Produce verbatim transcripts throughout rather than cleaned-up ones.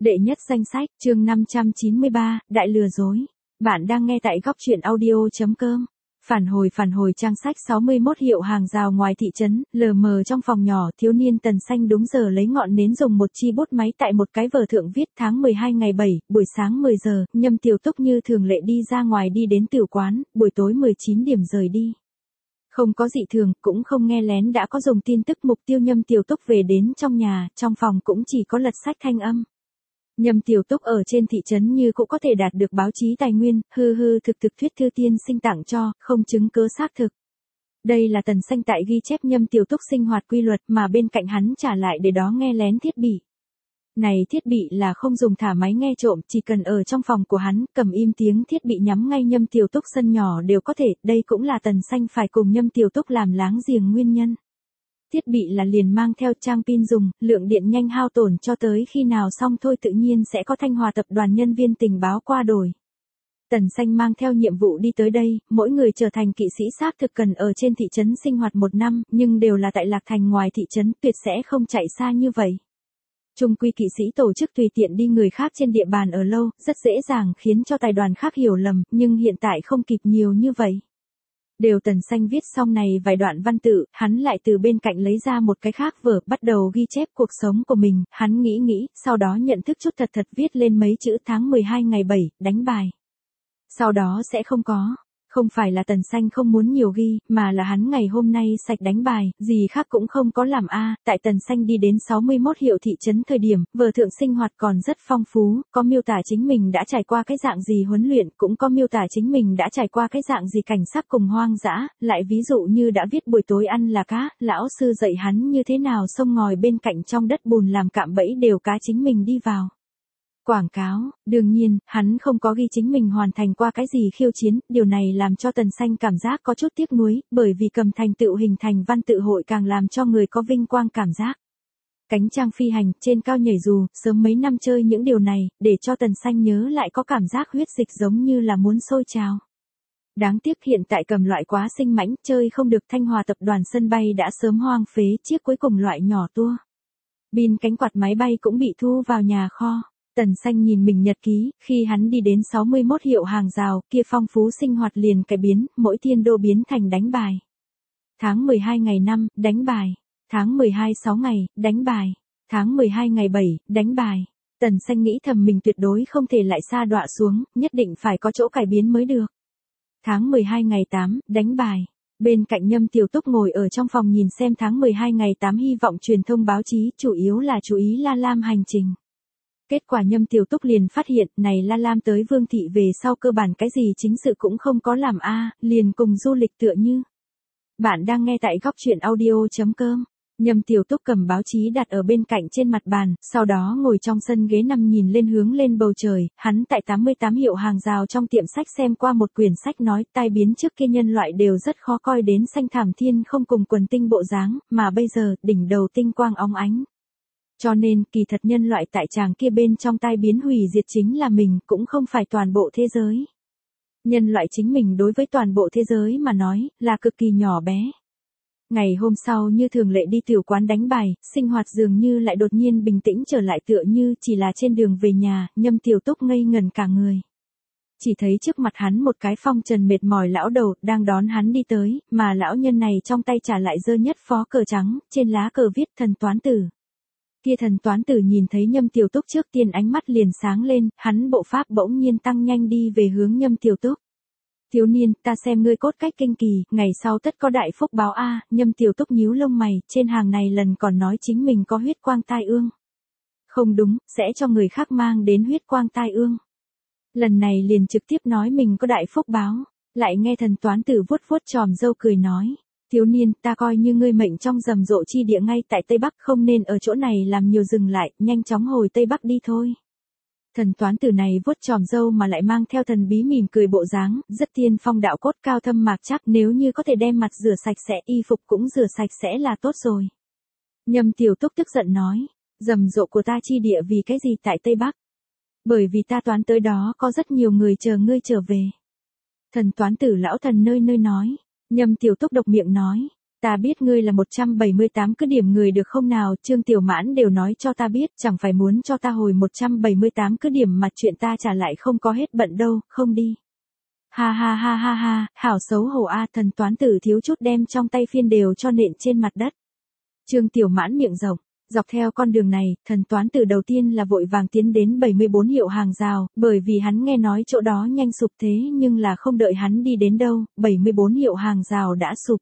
Đệ nhất danh sách, chương năm trăm chín mươi ba, Đại lừa dối. Bạn đang nghe tại góc truyện audio chấm com. Phản hồi phản hồi trang sách sáu mươi mốt hiệu hàng rào ngoài thị trấn, lờ mờ trong phòng nhỏ, thiếu niên Tần Xanh đúng giờ lấy ngọn nến dùng một chi bút máy tại một cái vở thượng viết tháng mười hai ngày bảy, buổi sáng mười giờ, Nhâm Tiểu Túc như thường lệ đi ra ngoài đi đến tiểu quán, buổi tối mười chín điểm rời đi. Không có dị thường, cũng không nghe lén đã có dùng tin tức mục tiêu Nhâm Tiểu Túc về đến trong nhà, trong phòng cũng chỉ có lật sách thanh âm. Nhâm Tiểu Túc ở trên thị trấn như cũng có thể đạt được báo chí tài nguyên, hư hư thực thực thuyết thư tiên sinh tặng cho, không chứng cứ xác thực. Đây là Tần Xanh tại ghi chép Nhâm Tiểu Túc sinh hoạt quy luật mà bên cạnh hắn trả lại để đó nghe lén thiết bị. Này thiết bị là không dùng thả máy nghe trộm, chỉ cần ở trong phòng của hắn, cầm im tiếng thiết bị nhắm ngay Nhâm Tiểu Túc sân nhỏ đều có thể, đây cũng là Tần Xanh phải cùng Nhâm Tiểu Túc làm láng giềng nguyên nhân. Thiết bị là liền mang theo trang pin dùng, lượng điện nhanh hao tổn cho tới khi nào xong thôi tự nhiên sẽ có Thanh Hòa tập đoàn nhân viên tình báo qua đổi. Tần Xanh mang theo nhiệm vụ đi tới đây, mỗi người trở thành kỵ sĩ xác thực cần ở trên thị trấn sinh hoạt một năm, nhưng đều là tại Lạc Thành ngoài thị trấn, tuyệt sẽ không chạy xa như vậy. Trung quy kỵ sĩ tổ chức tùy tiện đi người khác trên địa bàn ở lâu, rất dễ dàng khiến cho tài đoàn khác hiểu lầm, nhưng hiện tại không kịp nhiều như vậy. Đều Tần Xanh viết xong này vài đoạn văn tự, hắn lại từ bên cạnh lấy ra một cái khác vở, bắt đầu ghi chép cuộc sống của mình, hắn nghĩ nghĩ, sau đó nhận thức chút thật thật viết lên mấy chữ tháng mười hai ngày bảy, đánh bài. Sau đó sẽ không có. Không phải là Tần Xanh không muốn nhiều ghi, mà là hắn ngày hôm nay sạch đánh bài, gì khác cũng không có làm a. Tại Tần Xanh đi đến sáu mươi mốt hiệu thị trấn thời điểm, vở thượng sinh hoạt còn rất phong phú, có miêu tả chính mình đã trải qua cái dạng gì huấn luyện, cũng có miêu tả chính mình đã trải qua cái dạng gì cảnh sát cùng hoang dã, lại ví dụ như đã viết buổi tối ăn là cá, lão sư dạy hắn như thế nào xông ngòi bên cạnh trong đất bùn làm cạm bẫy đều cá chính mình đi vào. Quảng cáo, đương nhiên, hắn không có ghi chính mình hoàn thành qua cái gì khiêu chiến, điều này làm cho Tần Xanh cảm giác có chút tiếc nuối, bởi vì cầm thành tựu hình thành văn tự hội càng làm cho người có vinh quang cảm giác. Cánh trang phi hành, trên cao nhảy dù, sớm mấy năm chơi những điều này, để cho Tần Xanh nhớ lại có cảm giác huyết dịch giống như là muốn sôi trào. Đáng tiếc hiện tại cầm loại quá sinh mãnh, chơi không được. Thanh Hòa tập đoàn sân bay đã sớm hoang phế, chiếc cuối cùng loại nhỏ tua. Pin cánh quạt máy bay cũng bị thu vào nhà kho. Tần Xanh nhìn mình nhật ký, khi hắn đi đến sáu mươi mốt hiệu hàng rào, kia phong phú sinh hoạt liền cải biến, mỗi thiên đô biến thành đánh bài. Tháng mười hai ngày năm, đánh bài. Tháng mười hai sáu ngày, đánh bài. Tháng mười hai ngày bảy, đánh bài. Tần Xanh nghĩ thầm mình tuyệt đối không thể lại sa đọa xuống, nhất định phải có chỗ cải biến mới được. Tháng mười hai ngày tám, đánh bài. Bên cạnh Nhâm Tiểu Túc ngồi ở trong phòng nhìn xem tháng mười hai ngày tám hy vọng truyền thông báo chí, chủ yếu là chú ý La Lam hành trình. Kết quả Nhâm Tiểu Túc liền phát hiện, này La Lam tới Vương thị về sau cơ bản cái gì chính sự cũng không có làm a, liền cùng du lịch tựa như. Bạn đang nghe tại góc truyện audio chấm com. Nhâm Tiểu Túc cầm báo chí đặt ở bên cạnh trên mặt bàn, sau đó ngồi trong sân ghế nằm nhìn lên hướng lên bầu trời, hắn tại tám mươi tám hiệu hàng rào trong tiệm sách xem qua một quyển sách nói, tai biến trước kia nhân loại đều rất khó coi đến xanh thảm thiên không cùng quần tinh bộ dáng, mà bây giờ, đỉnh đầu tinh quang óng ánh. Cho nên, kỳ thật nhân loại tại tràng kia bên trong tai biến hủy diệt chính là mình, cũng không phải toàn bộ thế giới. Nhân loại chính mình đối với toàn bộ thế giới mà nói, là cực kỳ nhỏ bé. Ngày hôm sau như thường lệ đi tiểu quán đánh bài, sinh hoạt dường như lại đột nhiên bình tĩnh trở lại tựa như chỉ là trên đường về nhà, Nhâm Tiểu Túc ngây ngần cả người. Chỉ thấy trước mặt hắn một cái phong trần mệt mỏi lão đầu đang đón hắn đi tới, mà lão nhân này trong tay trả lại dơ nhất phó cờ trắng, trên lá cờ viết thần toán tử. Kia thần toán tử nhìn thấy Nhâm Tiểu Túc trước tiên ánh mắt liền sáng lên, hắn bộ pháp bỗng nhiên tăng nhanh đi về hướng Nhâm Tiểu Túc. Thiếu niên, ta xem ngươi cốt cách kinh kỳ, ngày sau tất có đại phúc báo a. Nhâm Tiểu Túc nhíu lông mày, trên hàng này lần còn nói chính mình có huyết quang tai ương. Không đúng, sẽ cho người khác mang đến huyết quang tai ương. Lần này liền trực tiếp nói mình có đại phúc báo, lại nghe thần toán tử vuốt vuốt tròm râu cười nói. Thiếu niên, ta coi như ngươi mệnh trong rầm rộ chi địa ngay tại Tây Bắc không nên ở chỗ này làm nhiều dừng lại, nhanh chóng hồi Tây Bắc đi thôi. Thần toán tử này vuốt tròm râu mà lại mang theo thần bí mỉm cười bộ dáng, rất tiên phong đạo cốt cao thâm mạc chắc, nếu như có thể đem mặt rửa sạch sẽ, y phục cũng rửa sạch sẽ là tốt rồi. Nhâm Tiểu Túc tức giận nói, rầm rộ của ta chi địa vì cái gì tại Tây Bắc? Bởi vì ta toán tới đó có rất nhiều người chờ ngươi trở về. Thần toán tử lão thần nơi nơi nói. Nhâm Tiểu Túc độc miệng nói, Ta biết ngươi là một trăm bảy mươi tám cứ điểm người được không nào, Trương Tiểu Mãn đều nói cho ta biết, chẳng phải muốn cho ta hồi một trăm bảy mươi tám cứ điểm mà chuyện ta trả lại không có hết bận đâu, không đi. Ha ha ha ha ha, hảo xấu hổ a, thần toán tử thiếu chút đem trong tay phiên đều cho nện trên mặt đất. Trương Tiểu Mãn miệng rộng, dọc theo con đường này, thần toán tử đầu tiên là vội vàng tiến đến bảy mươi bốn hiệu hàng rào, bởi vì hắn nghe nói chỗ đó nhanh sụp thế nhưng là không đợi hắn đi đến đâu, bảy mươi bốn hiệu hàng rào đã sụp.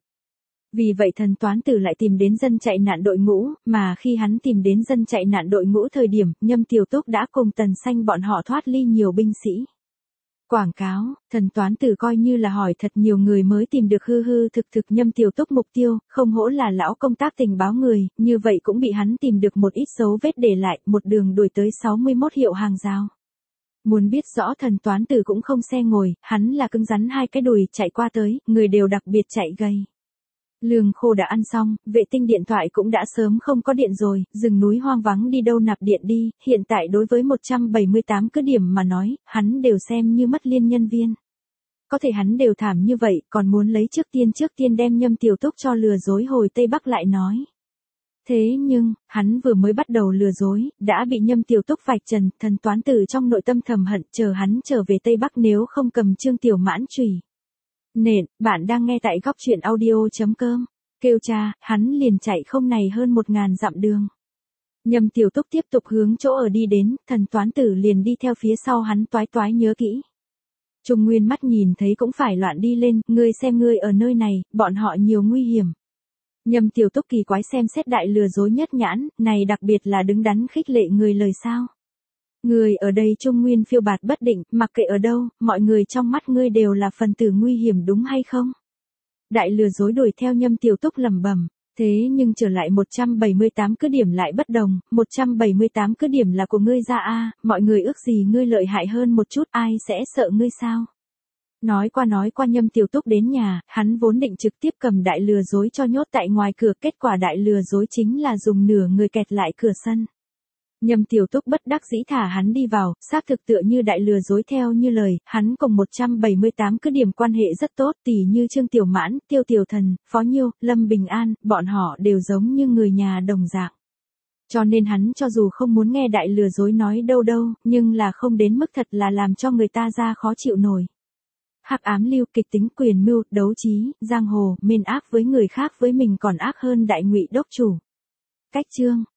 Vì vậy thần toán tử lại tìm đến dân chạy nạn đội ngũ, mà khi hắn tìm đến dân chạy nạn đội ngũ thời điểm, Nhâm Tiểu Túc đã cùng Tần Xanh bọn họ thoát ly nhiều binh sĩ. Quảng cáo, thần toán tử coi như là hỏi thật nhiều người mới tìm được hư hư thực thực Nhâm Tiểu Túc mục tiêu, không hổ là lão công tác tình báo người, như vậy cũng bị hắn tìm được một ít dấu vết để lại, một đường đuổi tới sáu mươi mốt hiệu hàng rào. Muốn biết rõ thần toán tử cũng không xe ngồi, hắn là cứng rắn hai cái đùi chạy qua tới, người đều đặc biệt chạy gầy. Lương khô đã ăn xong, vệ tinh điện thoại cũng đã sớm không có điện rồi, rừng núi hoang vắng đi đâu nạp điện đi, hiện tại đối với một trăm bảy mươi tám cứ điểm mà nói, hắn đều xem như mất liên nhân viên. Có thể hắn đều thảm như vậy, còn muốn lấy trước tiên trước tiên đem Nhâm Tiểu Túc cho lừa dối hồi Tây Bắc lại nói. Thế nhưng, hắn vừa mới bắt đầu lừa dối, đã bị Nhâm Tiểu Túc vạch trần, thần toán tử trong nội tâm thầm hận, chờ hắn trở về Tây Bắc nếu không cầm Trương Tiểu Mãn chùy nện, bạn đang nghe tại góc truyện audio.com. Kêu cha, hắn liền chạy không này hơn một ngàn dặm đường. Nhâm Tiểu Túc tiếp tục hướng chỗ ở đi đến, thần toán tử liền đi theo phía sau hắn toái toái nhớ kỹ. Trung Nguyên mắt nhìn thấy cũng phải loạn đi lên, ngươi xem ngươi ở nơi này, bọn họ nhiều nguy hiểm. Nhâm Tiểu Túc kỳ quái xem xét đại lừa dối nhất nhãn, này đặc biệt là đứng đắn khích lệ người lời sao. Người ở đây Trung Nguyên phiêu bạt bất định, mặc kệ ở đâu, mọi người trong mắt ngươi đều là phần tử nguy hiểm đúng hay không? Đại lừa dối đuổi theo Nhâm Tiểu Túc lẩm bẩm, thế nhưng trở lại một trăm bảy mươi tám cứ điểm lại bất đồng, một trăm bảy mươi tám cứ điểm là của ngươi ra a, mọi người ước gì ngươi lợi hại hơn một chút, ai sẽ sợ ngươi sao? Nói qua nói qua Nhâm Tiểu Túc đến nhà, hắn vốn định trực tiếp cầm đại lừa dối cho nhốt tại ngoài cửa, kết quả đại lừa dối chính là dùng nửa người kẹt lại cửa sân. Nhâm Tiểu Túc bất đắc dĩ thả hắn đi vào, xác thực tựa như đại lừa dối theo như lời, hắn cùng một trăm bảy mươi tám cứ điểm quan hệ rất tốt, tỉ như Trương Tiểu Mãn, Tiêu Tiểu Thần, Phó Nhiêu, Lâm Bình An, bọn họ đều giống như người nhà đồng dạng. Cho nên hắn cho dù không muốn nghe đại lừa dối nói đâu đâu, nhưng là không đến mức thật là làm cho người ta ra khó chịu nổi. Hắc ám lưu, kịch tính, quyền mưu, đấu trí, giang hồ, mên ác với người khác với mình còn ác hơn đại ngụy đốc chủ. Cách chương